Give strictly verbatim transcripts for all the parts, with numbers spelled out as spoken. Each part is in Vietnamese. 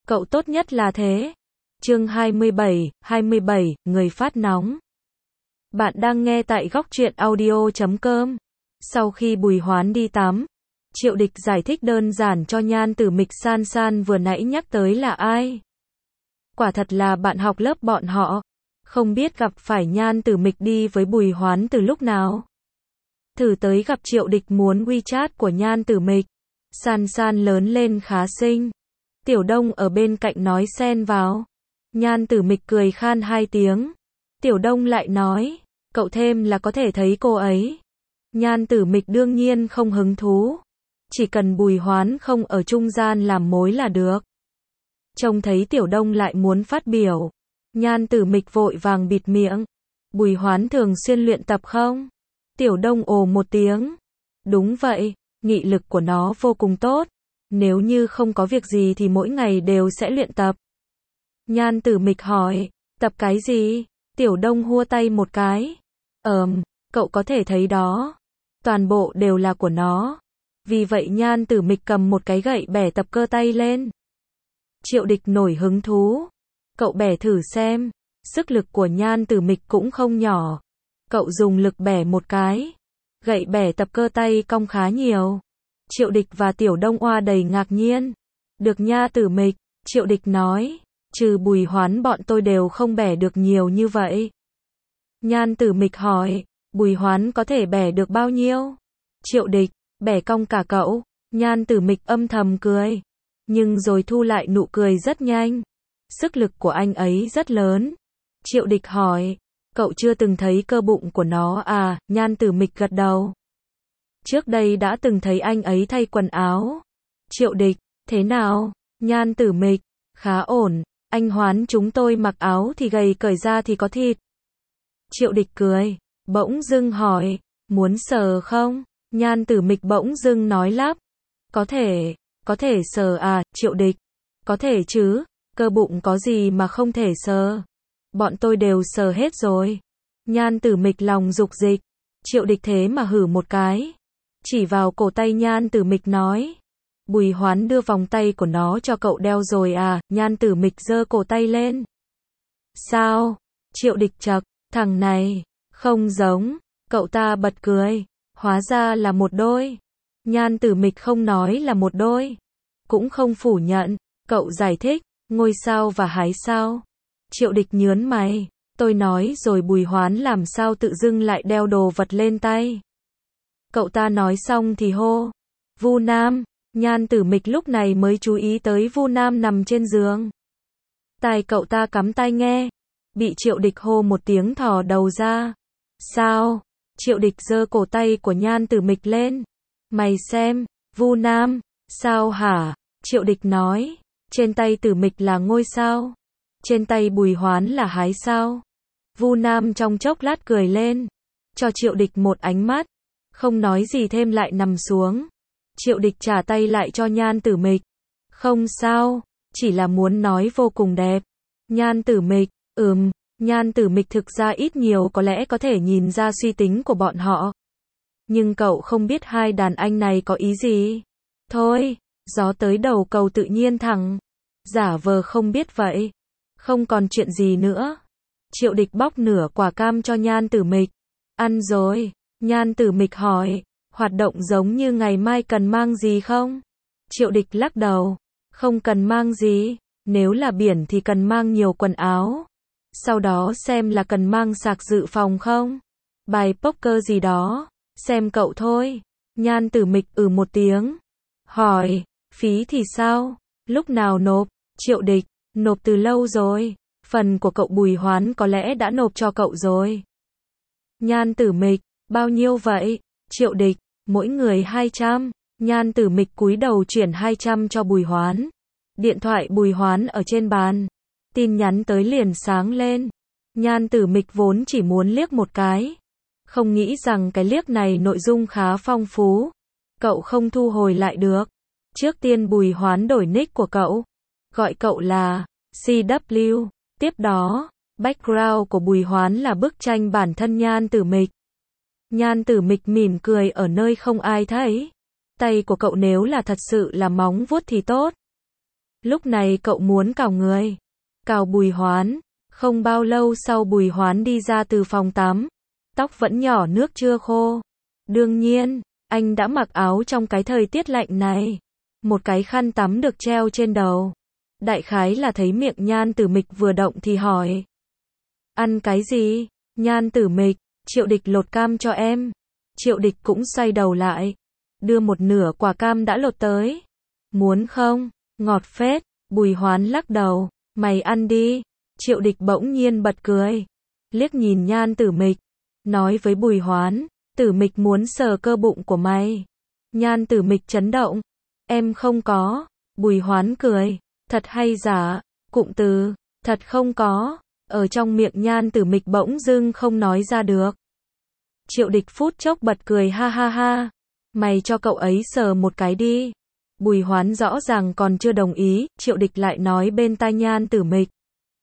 Cậu tốt nhất là thế. Chương hai mươi bảy, hai mươi bảy, người phát nóng. Bạn đang nghe tại góc truyện audio chấm com. Sau khi Bùi Hoán đi tắm, Triệu Địch giải thích đơn giản cho Nhan Tử Mịch San San vừa nãy nhắc tới là ai. Quả thật là bạn học lớp bọn họ. Không biết gặp phải Nhan Tử Mịch đi với Bùi Hoán từ lúc nào. Thử tới gặp Triệu Địch muốn WeChat của Nhan Tử Mịch. San San lớn lên khá xinh. Tiểu Đông ở bên cạnh nói xen vào. Nhan Tử Mịch cười khan hai tiếng. Tiểu Đông lại nói, cậu thêm là có thể thấy cô ấy. Nhan Tử Mịch đương nhiên không hứng thú. Chỉ cần Bùi Hoán không ở trung gian làm mối là được. Trông thấy Tiểu Đông lại muốn phát biểu. Nhan Tử Mịch vội vàng bịt miệng. Bùi Hoán thường xuyên luyện tập không? Tiểu Đông ồ một tiếng. Đúng vậy, nghị lực của nó vô cùng tốt. Nếu như không có việc gì thì mỗi ngày đều sẽ luyện tập. Nhan Tử Mịch hỏi, tập cái gì? Tiểu Đông hua tay một cái. Ờm, cậu có thể thấy đó. Toàn bộ đều là của nó. Vì vậy Nhan Tử Mịch cầm một cái gậy bẻ tập cơ tay lên. Triệu Địch nổi hứng thú. Cậu bẻ thử xem. Sức lực của Nhan Tử Mịch cũng không nhỏ. Cậu dùng lực bẻ một cái. Gậy bẻ tập cơ tay cong khá nhiều. Triệu Địch và Tiểu Đông oa đầy ngạc nhiên. Được nha Tử Mịch, Triệu Địch nói. Trừ Bùi Hoán bọn tôi đều không bẻ được nhiều như vậy. Nhan Tử Mịch hỏi. Bùi Hoán có thể bẻ được bao nhiêu? Triệu Địch, bẻ cong cả cậu. Nhan Tử Mịch âm thầm cười. Nhưng rồi thu lại nụ cười rất nhanh. Sức lực của anh ấy rất lớn. Triệu Địch hỏi. Cậu chưa từng thấy cơ bụng của nó à? Nhan Tử Mịch gật đầu. Trước đây đã từng thấy anh ấy thay quần áo. Triệu Địch, thế nào? Nhan Tử Mịch, khá ổn. Anh Hoán chúng tôi mặc áo thì gầy, cởi ra thì có thịt. Triệu Địch cười, bỗng dưng hỏi, muốn sờ không? Nhan Tử Mịch bỗng dưng nói lắp. Có thể, có thể sờ à? Triệu Địch, có thể chứ, cơ bụng có gì mà không thể sờ. Bọn tôi đều sờ hết rồi. Nhan Tử Mịch lòng dục dịch. Triệu Địch thế mà hử một cái. Chỉ vào cổ tay Nhan Tử Mịch nói. Bùi Hoán đưa vòng tay của nó cho cậu đeo rồi à? Nhan Tử Mịch giơ cổ tay lên. Sao? Triệu Địch chậc, thằng này, không giống. Cậu ta bật cười. Hóa ra là một đôi. Nhan Tử Mịch không nói là một đôi. Cũng không phủ nhận. Cậu giải thích, ngôi sao và hái sao. Triệu Địch nhớn mày. Tôi nói rồi Bùi Hoán làm sao tự dưng lại đeo đồ vật lên tay. Cậu ta nói xong thì hô. Vu Nam. Nhan Tử Mịch lúc này mới chú ý tới Vu Nam nằm trên giường. Tai cậu ta cắm tai nghe. Bị Triệu Địch hô một tiếng thò đầu ra. Sao? Triệu Địch giơ cổ tay của Nhan Tử Mịch lên. Mày xem, Vu Nam. Sao hả? Triệu Địch nói. Trên tay Tử Mịch là ngôi sao. Trên tay Bùi Hoán là hái sao. Vu Nam trong chốc lát cười lên. Cho Triệu Địch một ánh mắt. Không nói gì thêm lại nằm xuống. Triệu Địch trả tay lại cho Nhan Tử Mịch. Không sao, chỉ là muốn nói vô cùng đẹp. Nhan Tử Mịch, ừm, Nhan Tử Mịch thực ra ít nhiều có lẽ có thể nhìn ra suy tính của bọn họ. Nhưng cậu không biết hai đàn anh này có ý gì. Thôi, gió tới đầu cầu tự nhiên thẳng. Giả vờ không biết vậy. Không còn chuyện gì nữa. Triệu Địch bóc nửa quả cam cho Nhan Tử Mịch. Ăn rồi. Nhan Tử Mịch hỏi. Hoạt động giống như ngày mai cần mang gì không? Triệu Địch lắc đầu. Không cần mang gì. Nếu là biển thì cần mang nhiều quần áo. Sau đó xem là cần mang sạc dự phòng không? Bài poker gì đó. Xem cậu thôi. Nhan Tử Mịch ừ một tiếng. Hỏi. Phí thì sao? Lúc nào nộp? Triệu Địch. Nộp từ lâu rồi. Phần của cậu Bùi Hoán có lẽ đã nộp cho cậu rồi. Nhan Tử Mịch. Bao nhiêu vậy? Triệu Địch. Mỗi người hai trăm. Nhan Tử Mịch cúi đầu chuyển hai trăm cho Bùi Hoán. Điện thoại Bùi Hoán ở trên bàn. Tin nhắn tới liền sáng lên. Nhan Tử Mịch vốn chỉ muốn liếc một cái. Không nghĩ rằng cái liếc này nội dung khá phong phú. Cậu không thu hồi lại được. Trước tiên Bùi Hoán đổi nick của cậu. Gọi cậu là xê vê. Tiếp đó, background của Bùi Hoán là bức tranh bản thân Nhan Tử Mịch. Nhan Tử Mịch mỉm cười ở nơi không ai thấy. Tay của cậu nếu là thật sự là móng vuốt thì tốt. Lúc này cậu muốn cào người. Cào Bùi Hoán. Không bao lâu sau Bùi Hoán đi ra từ phòng tắm. Tóc vẫn nhỏ nước chưa khô. Đương nhiên, anh đã mặc áo trong cái thời tiết lạnh này. Một cái khăn tắm được treo trên đầu. Đại khái là thấy miệng Nhan Tử Mịch vừa động thì hỏi. Ăn cái gì? Nhan Tử Mịch, Triệu Địch lột cam cho em. Triệu Địch cũng xoay đầu lại. Đưa một nửa quả cam đã lột tới. Muốn không? Ngọt phết. Bùi Hoán lắc đầu. Mày ăn đi. Triệu Địch bỗng nhiên bật cười. Liếc nhìn Nhan Tử Mịch. Nói với Bùi Hoán. Tử Mịch muốn sờ cơ bụng của mày. Nhan Tử Mịch chấn động. Em không có. Bùi Hoán cười. Thật hay giả? Cụm từ. Thật không có. Ở trong miệng Nhan Tử Mịch bỗng dưng không nói ra được. Triệu Địch phút chốc bật cười ha ha ha. Mày cho cậu ấy sờ một cái đi. Bùi Hoán rõ ràng còn chưa đồng ý, Triệu Địch lại nói bên tai Nhan Tử Mịch.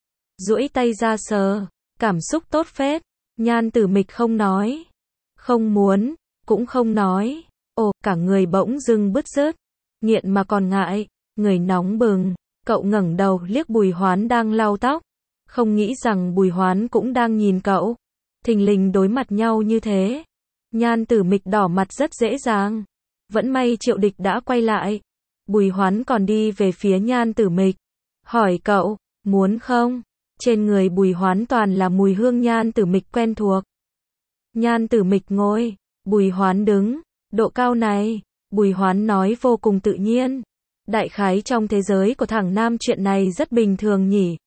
Duỗi tay ra sờ, cảm xúc tốt phết. Nhan Tử Mịch không nói. Không muốn, cũng không nói. Ồ, cả người bỗng dưng bứt rứt. Nghiện mà còn ngại, người nóng bừng. Cậu ngẩng đầu liếc Bùi Hoán đang lau tóc. Không nghĩ rằng Bùi Hoán cũng đang nhìn cậu. Thình lình đối mặt nhau như thế. Nhan Tử Mịch đỏ mặt rất dễ dàng. Vẫn may Triệu Địch đã quay lại. Bùi Hoán còn đi về phía Nhan Tử Mịch. Hỏi cậu, muốn không? Trên người Bùi Hoán toàn là mùi hương Nhan Tử Mịch quen thuộc. Nhan Tử Mịch ngồi, Bùi Hoán đứng. Độ cao này, Bùi Hoán nói vô cùng tự nhiên. Đại khái trong thế giới của thằng nam chuyện này rất bình thường nhỉ.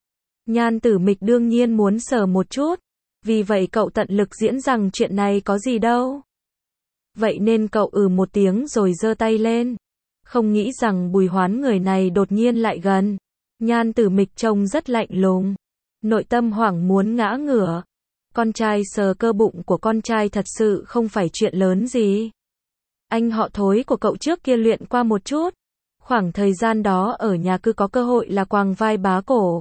Nhan Tử Mịch đương nhiên muốn sờ một chút. Vì vậy cậu tận lực diễn rằng chuyện này có gì đâu. Vậy nên cậu ừ một tiếng rồi giơ tay lên. Không nghĩ rằng Bùi Hoán người này đột nhiên lại gần. Nhan Tử Mịch trông rất lạnh lùng. Nội tâm hoảng muốn ngã ngửa. Con trai sờ cơ bụng của con trai thật sự không phải chuyện lớn gì. Anh họ thối của cậu trước kia luyện qua một chút. Khoảng thời gian đó ở nhà cứ có cơ hội là quàng vai bá cổ.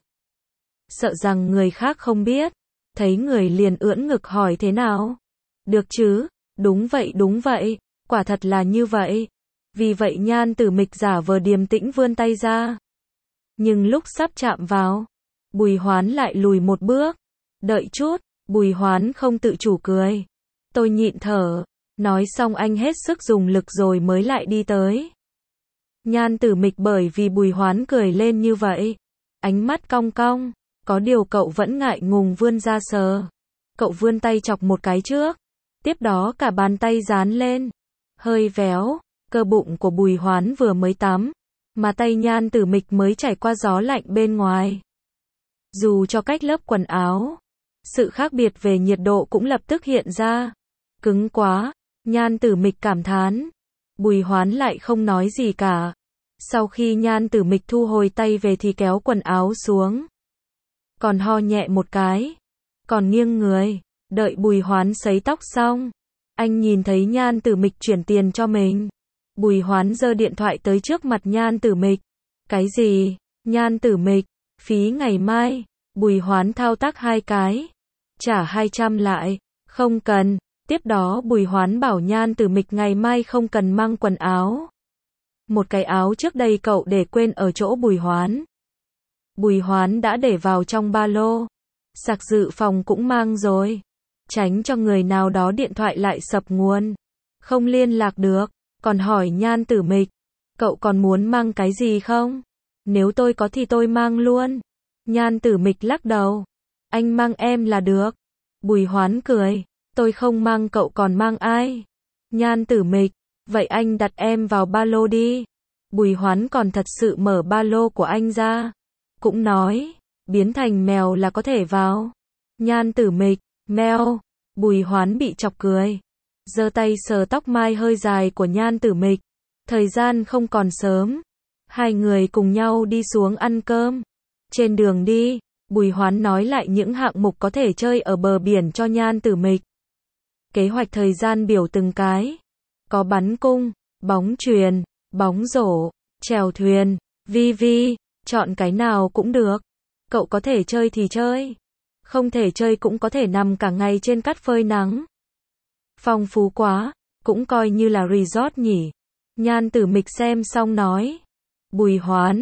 Sợ rằng người khác không biết. Thấy người liền ưỡn ngực hỏi thế nào? Được chứ? Đúng vậy đúng vậy. Quả thật là như vậy. Vì vậy Nhan Tử Mịch giả vờ điềm tĩnh vươn tay ra. Nhưng lúc sắp chạm vào, Bùi Hoán lại lùi một bước. Đợi chút, Bùi Hoán không tự chủ cười. Tôi nhịn thở. Nói xong anh hết sức dùng lực rồi mới lại đi tới. Nhan Tử Mịch bởi vì Bùi Hoán cười lên như vậy. Ánh mắt cong cong. Có điều cậu vẫn ngại ngùng vươn ra sờ. Cậu vươn tay chọc một cái trước. Tiếp đó cả bàn tay dán lên. Hơi véo. Cơ bụng của Bùi Hoán vừa mới tắm. Mà tay Nhan Tử Mịch mới trải qua gió lạnh bên ngoài. Dù cho cách lớp quần áo. Sự khác biệt về nhiệt độ cũng lập tức hiện ra. Cứng quá. Nhan Tử Mịch cảm thán. Bùi Hoán lại không nói gì cả. Sau khi Nhan Tử Mịch thu hồi tay về thì kéo quần áo xuống. Còn ho nhẹ một cái. Còn nghiêng người. Đợi Bùi Hoán sấy tóc xong. Anh nhìn thấy Nhan Tử Mịch chuyển tiền cho mình. Bùi Hoán giơ điện thoại tới trước mặt Nhan Tử Mịch. Cái gì? Nhan Tử Mịch. Phí ngày mai. Bùi Hoán thao tác hai cái. Trả hai trăm lại. Không cần. Tiếp đó Bùi Hoán bảo Nhan Tử Mịch ngày mai không cần mang quần áo. Một cái áo trước đây cậu để quên ở chỗ Bùi Hoán. Bùi Hoán đã để vào trong ba lô. Sạc dự phòng cũng mang rồi. Tránh cho người nào đó điện thoại lại sập nguồn. Không liên lạc được. Còn hỏi Nhan Tử Mịch. Cậu còn muốn mang cái gì không? Nếu tôi có thì tôi mang luôn. Nhan Tử Mịch lắc đầu. Anh mang em là được. Bùi Hoán cười. Tôi không mang cậu còn mang ai? Nhan Tử Mịch. Vậy anh đặt em vào ba lô đi. Bùi Hoán còn thật sự mở ba lô của anh ra. Cũng nói. Biến thành mèo là có thể vào. Nhan Tử Mịch. Mèo. Bùi Hoán bị chọc cười. Giơ tay sờ tóc mai hơi dài của Nhan Tử Mịch. Thời gian không còn sớm. Hai người cùng nhau đi xuống ăn cơm. Trên đường đi, Bùi Hoán nói lại những hạng mục có thể chơi ở bờ biển cho Nhan Tử Mịch. Kế hoạch thời gian biểu từng cái. Có bắn cung, bóng chuyền, bóng rổ, chèo thuyền, vi vi, chọn cái nào cũng được. Cậu có thể chơi thì chơi. Không thể chơi cũng có thể nằm cả ngày trên cát phơi nắng. Phong phú quá, cũng coi như là resort nhỉ. Nhan Tử Mịch xem xong nói. Bùi Hoán,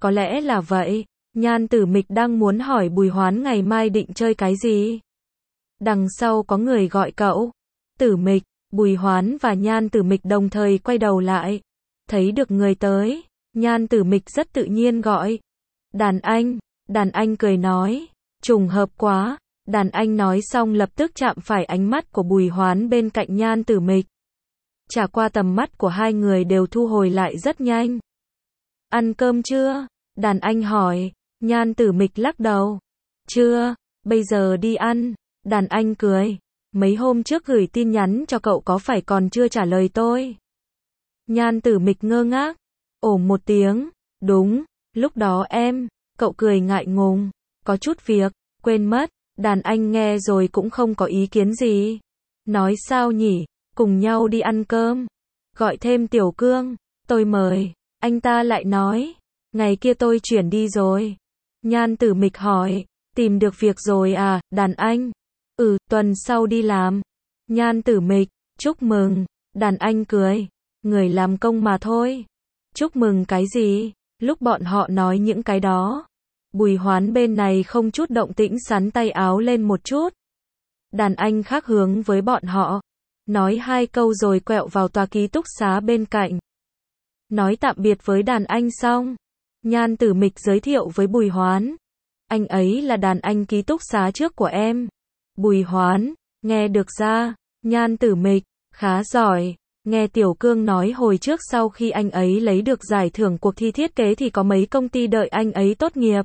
Có lẽ là vậy. Nhan Tử Mịch đang muốn hỏi Bùi Hoán ngày mai định chơi cái gì. Đằng sau có người gọi cậu. Tử Mịch, Bùi Hoán và Nhan Tử Mịch đồng thời quay đầu lại. Thấy được người tới, Nhan Tử Mịch rất tự nhiên gọi. Đàn anh, đàn anh cười nói. Trùng hợp quá. Đàn anh nói xong lập tức chạm phải ánh mắt của Bùi Hoán bên cạnh Nhan Tử Mịch. Trả qua tầm mắt của hai người đều thu hồi lại rất nhanh. Ăn cơm chưa? Đàn anh hỏi. Nhan Tử Mịch lắc đầu. Chưa, bây giờ đi ăn. Đàn anh cười. Mấy hôm trước gửi tin nhắn cho cậu có phải còn chưa trả lời tôi? Nhan Tử Mịch ngơ ngác. Ồ một tiếng. Đúng, lúc đó em. Cậu cười ngại ngùng. Có chút việc, quên mất. Đàn anh nghe rồi cũng không có ý kiến gì. Nói sao nhỉ? Cùng nhau đi ăn cơm. Gọi thêm Tiểu Cương. Tôi mời. Anh ta lại nói. Ngày kia tôi chuyển đi rồi. Nhan Tử Mịch hỏi. Tìm được việc rồi à, đàn anh? Ừ, tuần sau đi làm. Nhan Tử Mịch. Chúc mừng. Đàn anh cười. Người làm công mà thôi. Chúc mừng cái gì? Lúc bọn họ nói những cái đó, Bùi Hoán bên này không chút động tĩnh sắn tay áo lên một chút. Đàn anh khác hướng với bọn họ. Nói hai câu rồi quẹo vào tòa ký túc xá bên cạnh. Nói tạm biệt với đàn anh xong, Nhan Tử Mịch giới thiệu với Bùi Hoán. Anh ấy là đàn anh ký túc xá trước của em. Bùi Hoán, nghe được ra. Nhan Tử Mịch, khá giỏi. Nghe Tiểu Cương nói hồi trước sau khi anh ấy lấy được giải thưởng cuộc thi thiết kế thì có mấy công ty đợi anh ấy tốt nghiệp.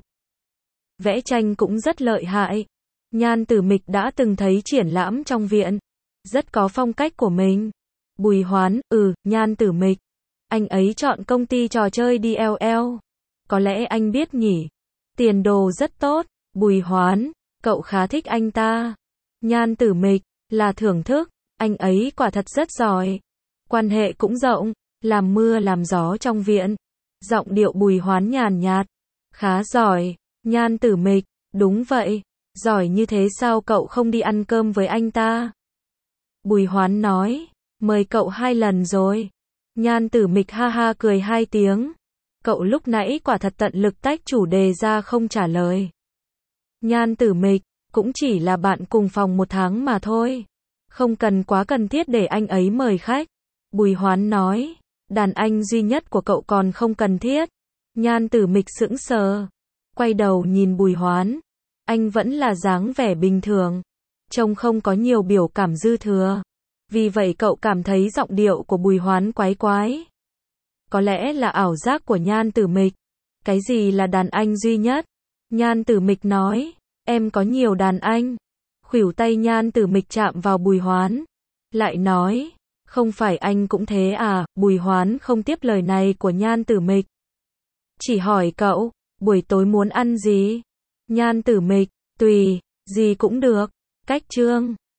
Vẽ tranh cũng rất lợi hại. Nhan Tử Mịch đã từng thấy triển lãm trong viện. Rất có phong cách của mình. Bùi Hoán, ừ, Nhan Tử Mịch. Anh ấy chọn công ty trò chơi đê lờ lờ. Có lẽ anh biết nhỉ. Tiền đồ rất tốt. Bùi Hoán, cậu khá thích anh ta. Nhan Tử Mịch, là thưởng thức. Anh ấy quả thật rất giỏi. Quan hệ cũng rộng. Làm mưa làm gió trong viện. Giọng điệu Bùi Hoán nhàn nhạt. Khá giỏi. Nhan Tử Mịch, đúng vậy. Giỏi như thế sao cậu không đi ăn cơm với anh ta? Bùi Hoán nói. Mời cậu hai lần rồi. Nhan Tử Mịch ha ha cười hai tiếng. Cậu lúc nãy quả thật tận lực tách chủ đề ra không trả lời. Nhan Tử Mịch, cũng chỉ là bạn cùng phòng một tháng mà thôi. Không cần quá cần thiết để anh ấy mời khách. Bùi Hoán nói. Đàn anh duy nhất của cậu còn không cần thiết. Nhan Tử Mịch sững sờ. Quay đầu nhìn Bùi Hoán. Anh vẫn là dáng vẻ bình thường. Trông không có nhiều biểu cảm dư thừa. Vì vậy cậu cảm thấy giọng điệu của Bùi Hoán quái quái. Có lẽ là ảo giác của Nhan Tử Mịch. Cái gì là đàn anh duy nhất? Nhan Tử Mịch nói. Em có nhiều đàn anh. Khuỷu tay Nhan Tử Mịch chạm vào Bùi Hoán. Lại nói. Không phải anh cũng thế à? Bùi Hoán không tiếp lời này của Nhan Tử Mịch. Chỉ hỏi cậu. Buổi tối muốn ăn gì? Nhan Tử Mịch. Tùy. Gì cũng được. Cách chương.